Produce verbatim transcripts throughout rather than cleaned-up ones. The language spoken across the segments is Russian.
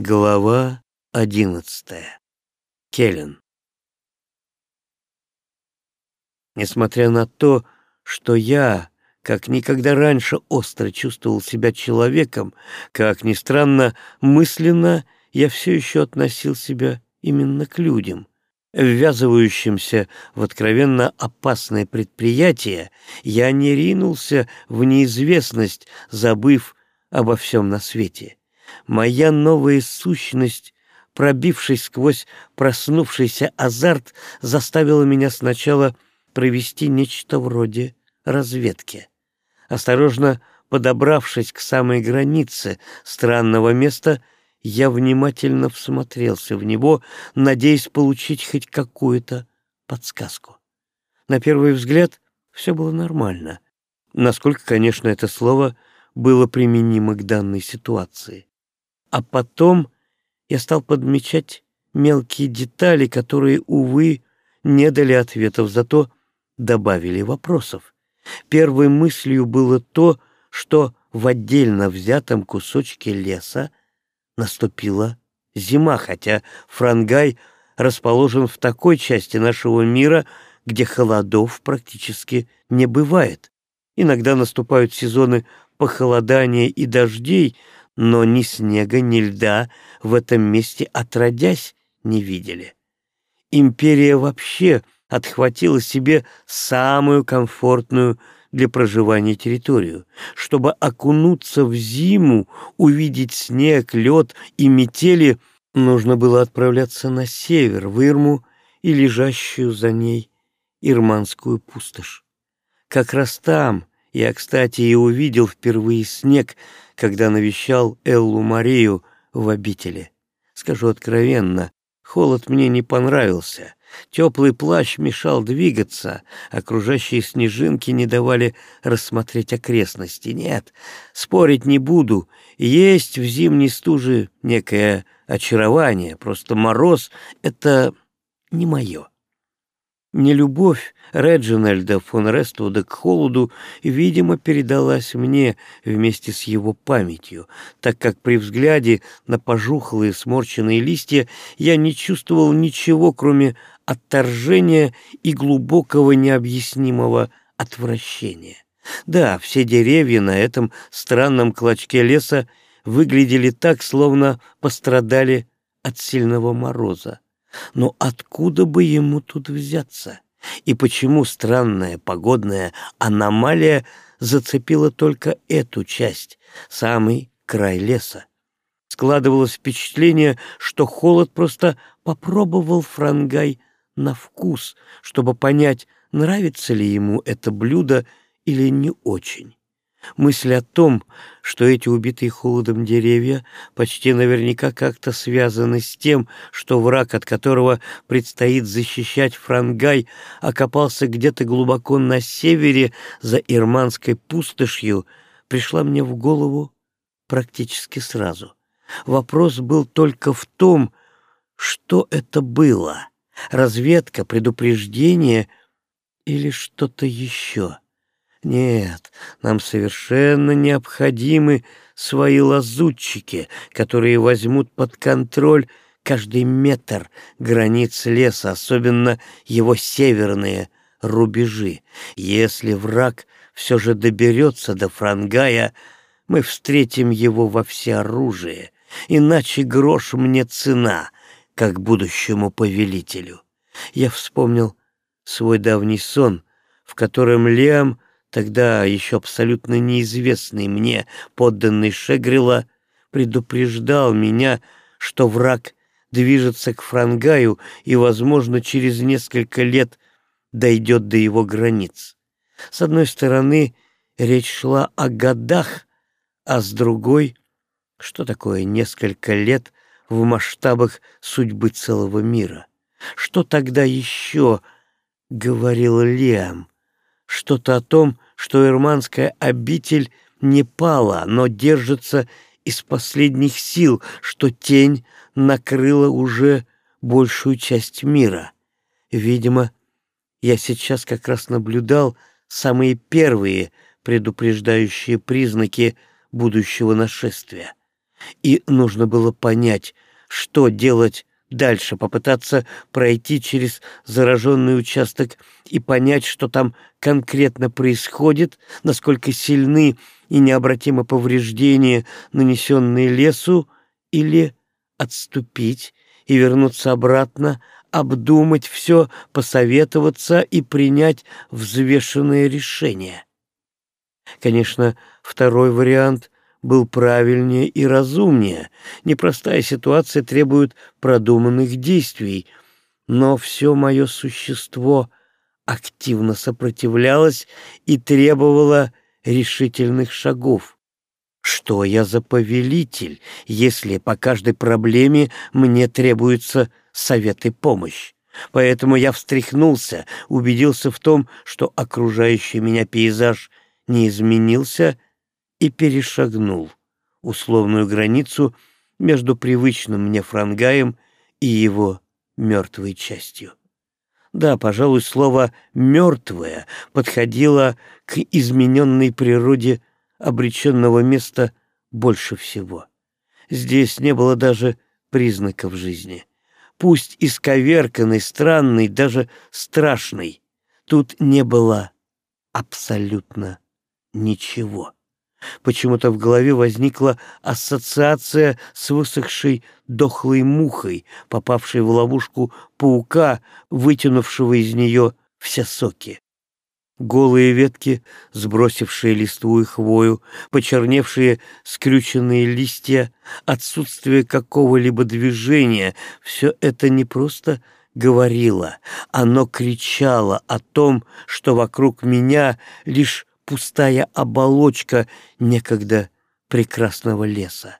Глава одиннадцатая. Келлен. Несмотря на то, что я, как никогда раньше, остро чувствовал себя человеком, как ни странно, мысленно я все еще относил себя именно к людям. Ввязывающимся в откровенно опасное предприятие, я не ринулся в неизвестность, забыв обо всем на свете. Моя новая сущность, пробившись сквозь проснувшийся азарт, заставила меня сначала провести нечто вроде разведки. Осторожно подобравшись к самой границе странного места, я внимательно всмотрелся в него, надеясь получить хоть какую-то подсказку. На первый взгляд все было нормально, насколько, конечно, это слово было применимо к данной ситуации. А потом я стал подмечать мелкие детали, которые, увы, не дали ответов, зато добавили вопросов. Первой мыслью было то, что в отдельно взятом кусочке леса наступила зима, хотя Франгай расположен в такой части нашего мира, где холодов практически не бывает. Иногда наступают сезоны похолодания и дождей, но ни снега, ни льда в этом месте отродясь не видели. Империя вообще отхватила себе самую комфортную для проживания территорию. Чтобы окунуться в зиму, увидеть снег, лед и метели, нужно было отправляться на север, в Ирму и лежащую за ней Ирманскую пустошь. Как раз там я, кстати, и увидел впервые снег, когда навещал Эллу Марию в обители. Скажу откровенно, холод мне не понравился. Теплый плащ мешал двигаться, окружающие снежинки не давали рассмотреть окрестности. Нет, спорить не буду, есть в зимней стуже некое очарование, просто мороз — это не мое. Нелюбовь Реджинальда фон Рествуда к холоду, видимо, передалась мне вместе с его памятью, так как при взгляде на пожухлые сморщенные листья я не чувствовал ничего, кроме отторжения и глубокого необъяснимого отвращения. Да, все деревья на этом странном клочке леса выглядели так, словно пострадали от сильного мороза. Но откуда бы ему тут взяться? И почему странная погодная аномалия зацепила только эту часть, самый край леса? Складывалось впечатление, что холод просто попробовал Франгай на вкус, чтобы понять, нравится ли ему это блюдо или не очень. Мысль о том, что эти убитые холодом деревья почти наверняка как-то связаны с тем, что враг, от которого предстоит защищать Франгай, окопался где-то глубоко на севере за Ирманской пустошью, пришла мне в голову практически сразу. Вопрос был только в том, что это было: разведка, предупреждение или что-то еще. Нет, нам совершенно необходимы свои лазутчики, которые возьмут под контроль каждый метр границ леса, особенно его северные рубежи. Если враг все же доберется до Франгая, мы встретим его во всеоружие, иначе грош мне цена, как будущему повелителю. Я вспомнил свой давний сон, в котором Лиам, тогда еще абсолютно неизвестный мне подданный Шегрила, предупреждал меня, что враг движется к Франгаю и, возможно, через несколько лет дойдет до его границ. С одной стороны, речь шла о годах, а с другой, что такое несколько лет в масштабах судьбы целого мира? Что тогда еще говорил Лиам? Что-то о том, что ирманская обитель не пала, но держится из последних сил, что тень накрыла уже большую часть мира. Видимо, я сейчас как раз наблюдал самые первые предупреждающие признаки будущего нашествия. И нужно было понять, что делать дальше, попытаться пройти через зараженный участок и понять, что там конкретно происходит, насколько сильны и необратимы повреждения, нанесенные лесу, или отступить и вернуться обратно, обдумать все, посоветоваться и принять взвешенное решение. Конечно, второй вариант был правильнее и разумнее. Непростая ситуация требует продуманных действий, но все мое существо активно сопротивлялось и требовало решительных шагов. Что я за повелитель, если по каждой проблеме мне требуется совет и помощь? Поэтому я встряхнулся, убедился в том, что окружающий меня пейзаж не изменился, и перешагнул условную границу между привычным мне Франгаем и его мертвой частью. Да, пожалуй, слово «мертвое» подходило к измененной природе обреченного места больше всего. Здесь не было даже признаков жизни. Пусть исковерканной, странной, даже страшной, тут не было абсолютно ничего. Почему-то в голове возникла ассоциация с высохшей дохлой мухой, попавшей в ловушку паука, вытянувшего из нее все соки. Голые ветки, сбросившие листву и хвою, почерневшие скрюченные листья, отсутствие какого-либо движения — все это не просто говорило, оно кричало о том, что вокруг меня лишь пустая оболочка некогда прекрасного леса.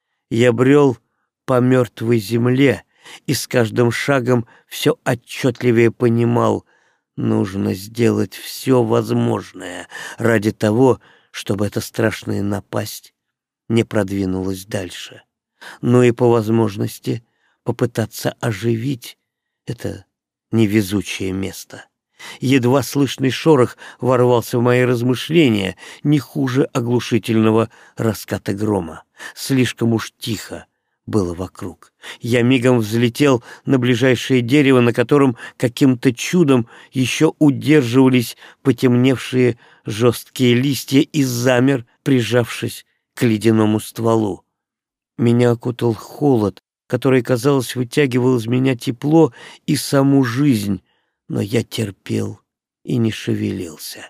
Я брел по мертвой земле и с каждым шагом все отчетливее понимал, нужно сделать все возможное ради того, чтобы эта страшная напасть не продвинулась дальше. Ну и по возможности попытаться оживить это невезучее место. Едва слышный шорох ворвался в мои размышления, не хуже оглушительного раската грома. Слишком уж тихо было вокруг. Я мигом взлетел на ближайшее дерево, на котором каким-то чудом еще удерживались потемневшие жесткие листья, и замер, прижавшись к ледяному стволу. Меня окутал холод, который, казалось, вытягивал из меня тепло и саму жизнь, но я терпел и не шевелился.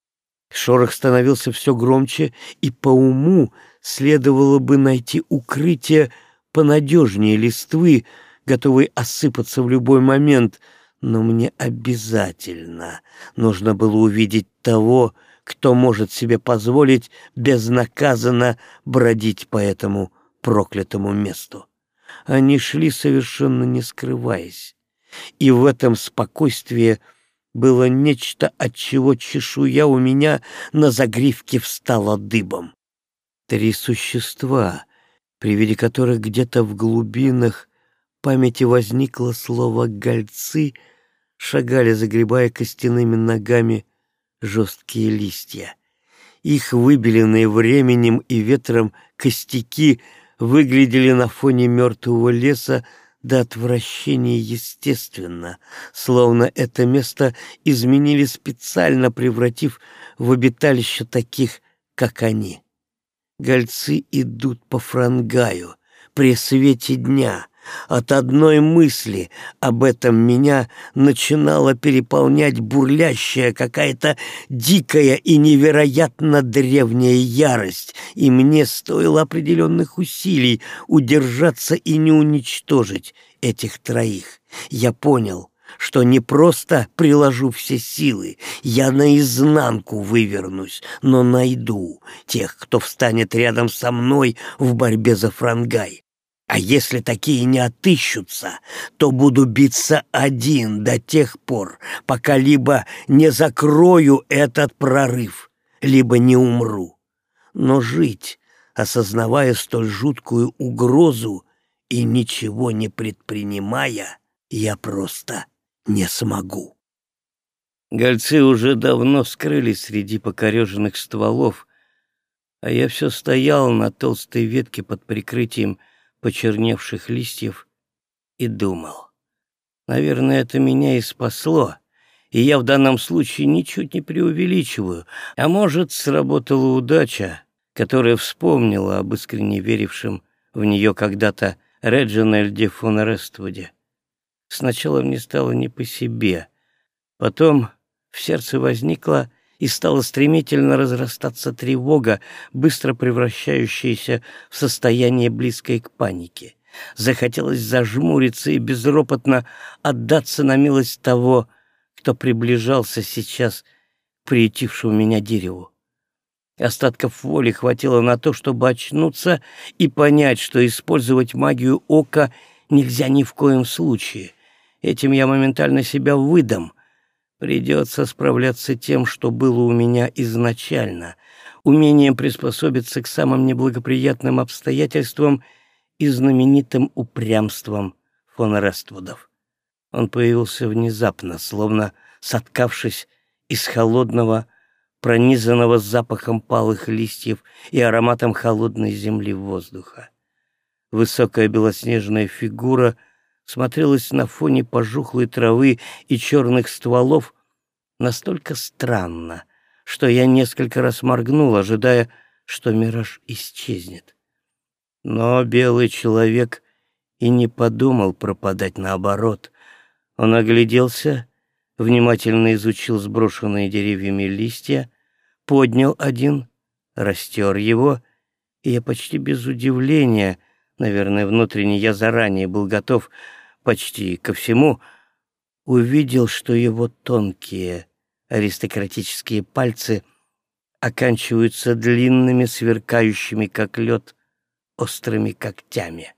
Шорох становился все громче, и по уму следовало бы найти укрытие понадежнее листвы, готовой осыпаться в любой момент, но мне обязательно нужно было увидеть того, кто может себе позволить безнаказанно бродить по этому проклятому месту. Они шли совершенно не скрываясь, и в этом спокойствии было нечто, от чего чешуя у меня на загривке встала дыбом. Три существа, при виде которых где-то в глубинах памяти возникло слово «гольцы», шагали, загребая костяными ногами жесткие листья. Их выбеленные временем и ветром костяки выглядели на фоне мертвого леса до отвращения естественно, словно это место изменили специально, превратив в обиталище таких, как они. Гольцы идут по Франгаю при свете дня. От одной мысли об этом меня начинала переполнять бурлящая какая-то дикая и невероятно древняя ярость, и мне стоило определенных усилий удержаться и не уничтожить этих троих. Я понял, что не просто приложу все силы, я наизнанку вывернусь, но найду тех, кто встанет рядом со мной в борьбе за Франгай. А если такие не отыщутся, то буду биться один до тех пор, пока либо не закрою этот прорыв, либо не умру. Но жить, осознавая столь жуткую угрозу и ничего не предпринимая, я просто не смогу. Гольцы уже давно скрылись среди покореженных стволов, А я все стоял на толстой ветке под прикрытием почерневших листьев и думал. Наверное, это меня и спасло, и я в данном случае ничуть не преувеличиваю. А может, сработала удача, которая вспомнила об искренне верившем в нее когда-то Реджинальде фон Рествуде. Сначала мне стало не по себе, потом в сердце возникла и стала стремительно разрастаться тревога, быстро превращающаяся в состояние, близкое к панике. Захотелось зажмуриться и безропотно отдаться на милость того, кто приближался сейчас к приютившему меня дереву. Остатков воли хватило на то, чтобы очнуться и понять, что использовать магию ока нельзя ни в коем случае. Этим я моментально себя выдам. Придется справляться тем, что было у меня изначально, умением приспособиться к самым неблагоприятным обстоятельствам и знаменитым упрямством фон Рествудов. Он появился внезапно, словно соткавшись из холодного, пронизанного запахом палых листьев и ароматом холодной земли воздуха. Высокая белоснежная фигура смотрелась на фоне пожухлой травы и черных стволов настолько странно, что я несколько раз моргнул, ожидая, что мираж исчезнет. Но белый человек и не подумал пропадать, наоборот. Он огляделся, внимательно изучил сброшенные деревьями листья, поднял один, растер его, и я почти без удивления, наверное, внутренне я заранее был готов почти ко всему, увидел, что его тонкие аристократические пальцы оканчиваются длинными, сверкающими, как лед, острыми когтями.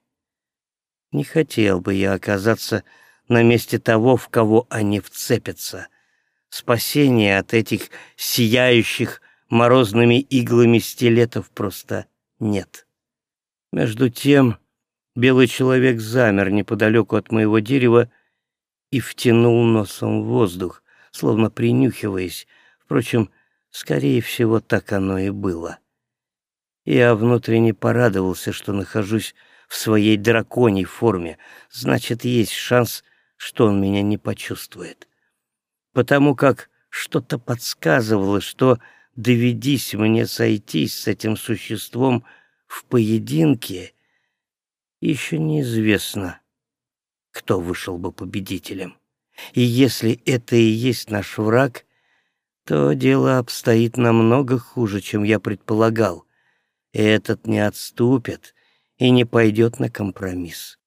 Не хотел бы я оказаться на месте того, в кого они вцепятся. Спасения от этих сияющих морозными иглами стилетов просто нет. Между тем белый человек замер неподалеку от моего дерева и втянул носом в воздух, словно принюхиваясь. Впрочем, скорее всего, так оно и было. Я внутренне порадовался, что нахожусь в своей драконьей форме. Значит, есть шанс, что он меня не почувствует. Потому как что-то подсказывало, что доведись мне сойтись с этим существом в поединке, еще неизвестно, кто вышел бы победителем. И если это и есть наш враг, то дело обстоит намного хуже, чем я предполагал. Этот не отступит и не пойдет на компромисс.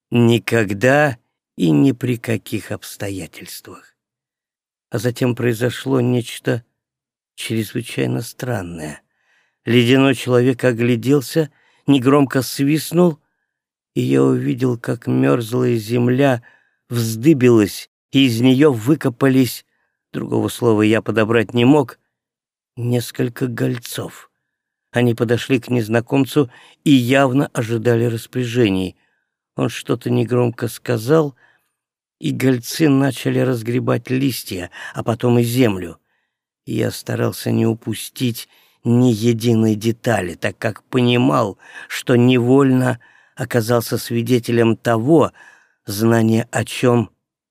Никогда и ни при каких обстоятельствах. А затем произошло нечто чрезвычайно странное. Ледяной человек огляделся, негромко свистнул, и я увидел, как мерзлая земля вздыбилась, и из нее выкопались, другого слова я подобрать не мог, несколько гольцов. Они подошли к незнакомцу и явно ожидали распоряжений. Он что-то негромко сказал, и гольцы начали разгребать листья, а потом и землю. Я старался не упустить ни единой детали, так как понимал, что невольно оказался свидетелем того, знание о чем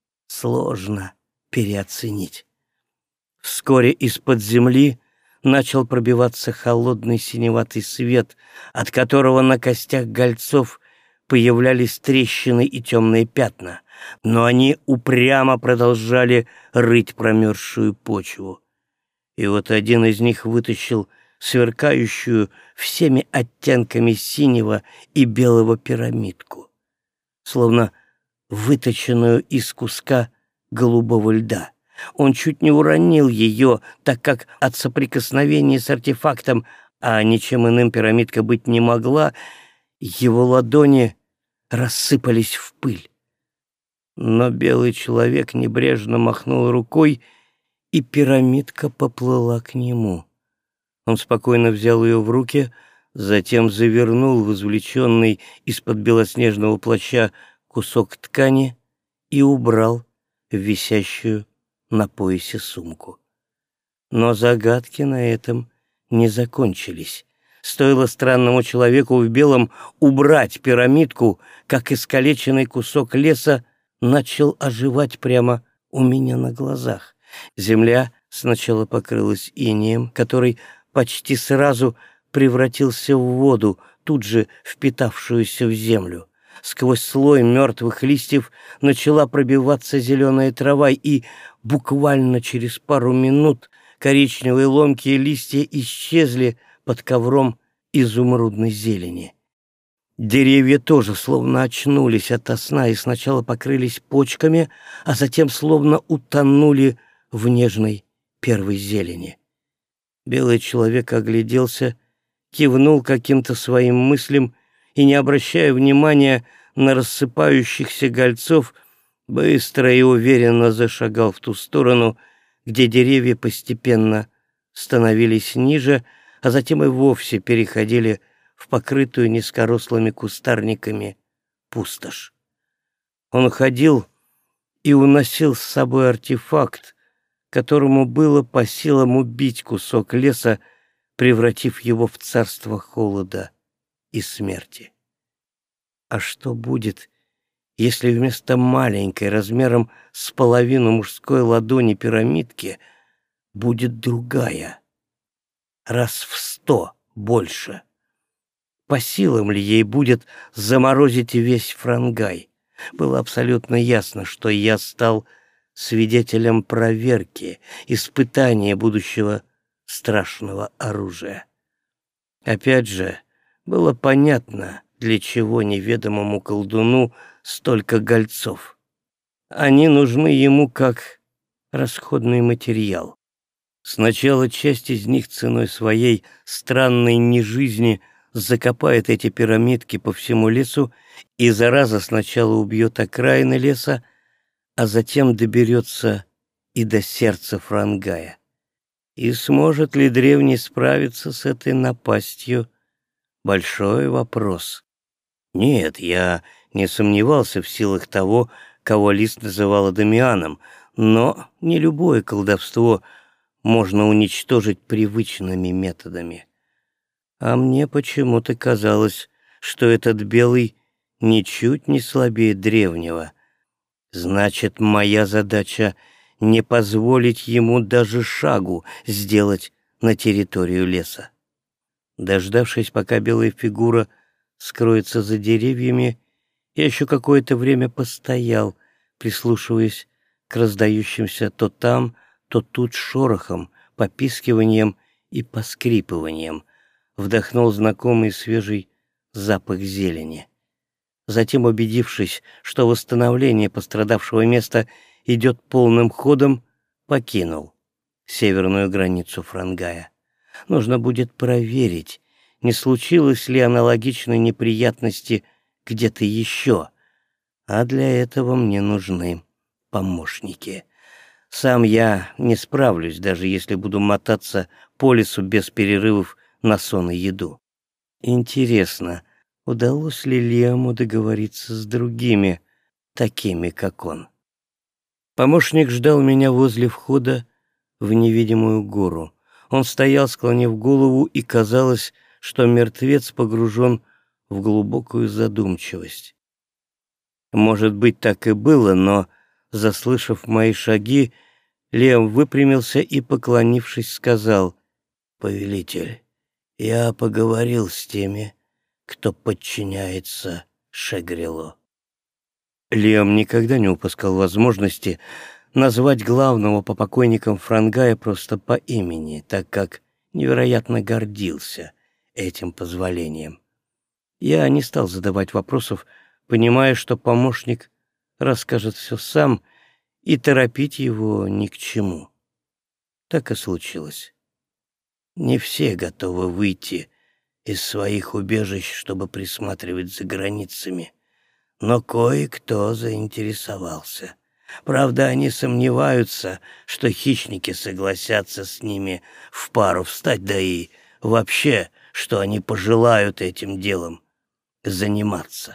сложно переоценить. Вскоре из-под земли начал пробиваться холодный синеватый свет, от которого на костях гольцов появлялись трещины и темные пятна, но они упрямо продолжали рыть промерзшую почву. И вот один из них вытащил сверкающую всеми оттенками синего и белого пирамидку, словно выточенную из куска голубого льда. Он чуть не уронил ее, так как от соприкосновения с артефактом, а ничем иным пирамидка быть не могла, его ладони рассыпались в пыль. Но белый человек небрежно махнул рукой, и пирамидка поплыла к нему. Он спокойно взял ее в руки, затем завернул в извлеченный из-под белоснежного плаща кусок ткани и убрал в висящую на поясе сумку. Но загадки на этом не закончились. Стоило странному человеку в белом убрать пирамидку, как искалеченный кусок леса начал оживать прямо у меня на глазах. Земля сначала покрылась инеем, который почти сразу превратился в воду, тут же впитавшуюся в землю. Сквозь слой мертвых листьев начала пробиваться зеленая трава, и буквально через пару минут коричневые ломкие листья исчезли под ковром изумрудной зелени. Деревья тоже словно очнулись ото сна и сначала покрылись почками, а затем словно утонули в нежной первой зелени. Белый человек огляделся, кивнул каким-то своим мыслям и, не обращая внимания на рассыпающихся гольцов, быстро и уверенно зашагал в ту сторону, где деревья постепенно становились ниже, а затем и вовсе переходили в покрытую низкорослыми кустарниками пустошь. Он ходил и уносил с собой артефакт, которому было по силам убить кусок леса, превратив его в царство холода и смерти. А что будет, если вместо маленькой, размером с половину мужской ладони пирамидки, будет другая, раз в сто больше? По силам ли ей будет заморозить весь Франгай? Было абсолютно ясно, что я стал свидетелем проверки, испытания будущего страшного оружия. Опять же, было понятно, для чего неведомому колдуну столько гольцов. Они нужны ему как расходный материал. Сначала часть из них ценой своей странной нежизни закопает эти пирамидки по всему лесу и, зараза, сначала убьет окраины леса, а затем доберется и до сердца Франгая. И сможет ли древний справиться с этой напастью? Большой вопрос. Нет, я не сомневался в силах того, кого Лист называла Дамианом, но не любое колдовство можно уничтожить привычными методами. А мне почему-то казалось, что этот белый ничуть не слабее древнего. Значит, моя задача — не позволить ему даже шагу сделать на территорию леса. Дождавшись, пока белая фигура скроется за деревьями, я еще какое-то время постоял, прислушиваясь к раздающимся то там, то тут шорохам, попискиванием и поскрипыванием, вдохнул знакомый свежий запах зелени. Затем, убедившись, что восстановление пострадавшего места идет полным ходом, покинул северную границу Франгая. Нужно будет проверить, не случилось ли аналогичной неприятности где-то еще, а для этого мне нужны помощники. Сам я не справлюсь, даже если буду мотаться по лесу без перерывов на сон и еду. Интересно, удалось ли Лиаму договориться с другими, такими как он? Помощник ждал меня возле входа в невидимую гору. Он стоял, склонив голову, и казалось, что мертвец погружен в глубокую задумчивость. Может быть, так и было, но, заслышав мои шаги, Лиам выпрямился и, поклонившись, сказал: «Повелитель, я поговорил с теми, кто подчиняется Шегрелу». Лиам никогда не упускал возможности назвать главного по покойникам Франгая просто по имени, так как невероятно гордился этим позволением. Я не стал задавать вопросов, понимая, что помощник расскажет все сам, и торопить его ни к чему. Так и случилось. Не все готовы выйти из своих убежищ, чтобы присматривать за границами, но кое-кто заинтересовался. Правда, они сомневаются, что хищники согласятся с ними в пару встать, да и вообще, что они пожелают этим делом заниматься.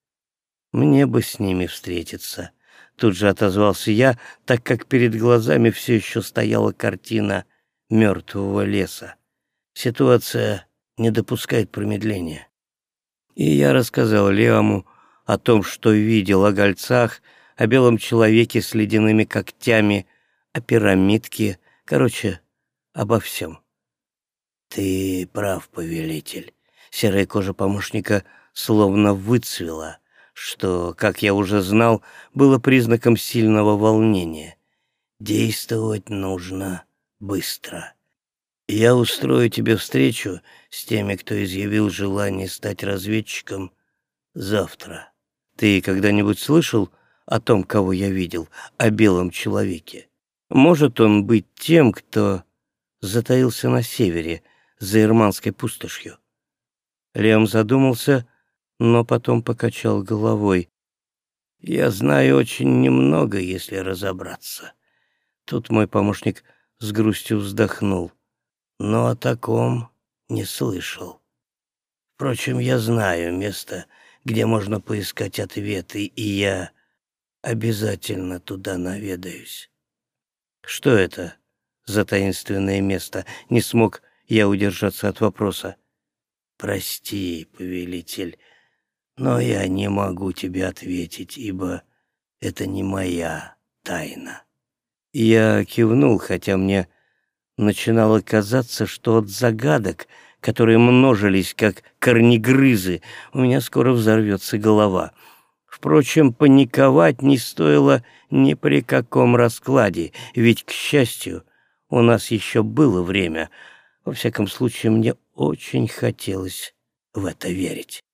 Мне бы с ними встретиться. Тут же отозвался я, так как перед глазами все еще стояла картина мертвого леса. Ситуация не допускает промедления. И я рассказал Лиаму о том, что видел, о гольцах, о белом человеке с ледяными когтями, о пирамидке, короче, обо всем. «Ты прав, повелитель». Серая кожа помощника словно выцвела, что, как я уже знал, было признаком сильного волнения. «Действовать нужно быстро. Я устрою тебе встречу с теми, кто изъявил желание стать разведчиком, завтра. Ты когда-нибудь слышал о том, кого я видел, о белом человеке? Может он быть тем, кто затаился на севере, за Ирманской пустошью?» Лем задумался, но потом покачал головой. «Я знаю очень немного, если разобраться». Тут мой помощник с грустью вздохнул. «Но о таком не слышал. Впрочем, я знаю место, где можно поискать ответы, и я обязательно туда наведаюсь». «Что это за таинственное место?» Не смог я удержаться от вопроса. «Прости, повелитель, но я не могу тебе ответить, ибо это не моя тайна». Я кивнул, хотя мне начинало казаться, что от загадок, которые множились как корнегрызы, у меня скоро взорвется голова. Впрочем, паниковать не стоило ни при каком раскладе, ведь, к счастью, у нас еще было время. Во всяком случае, мне очень хотелось в это верить.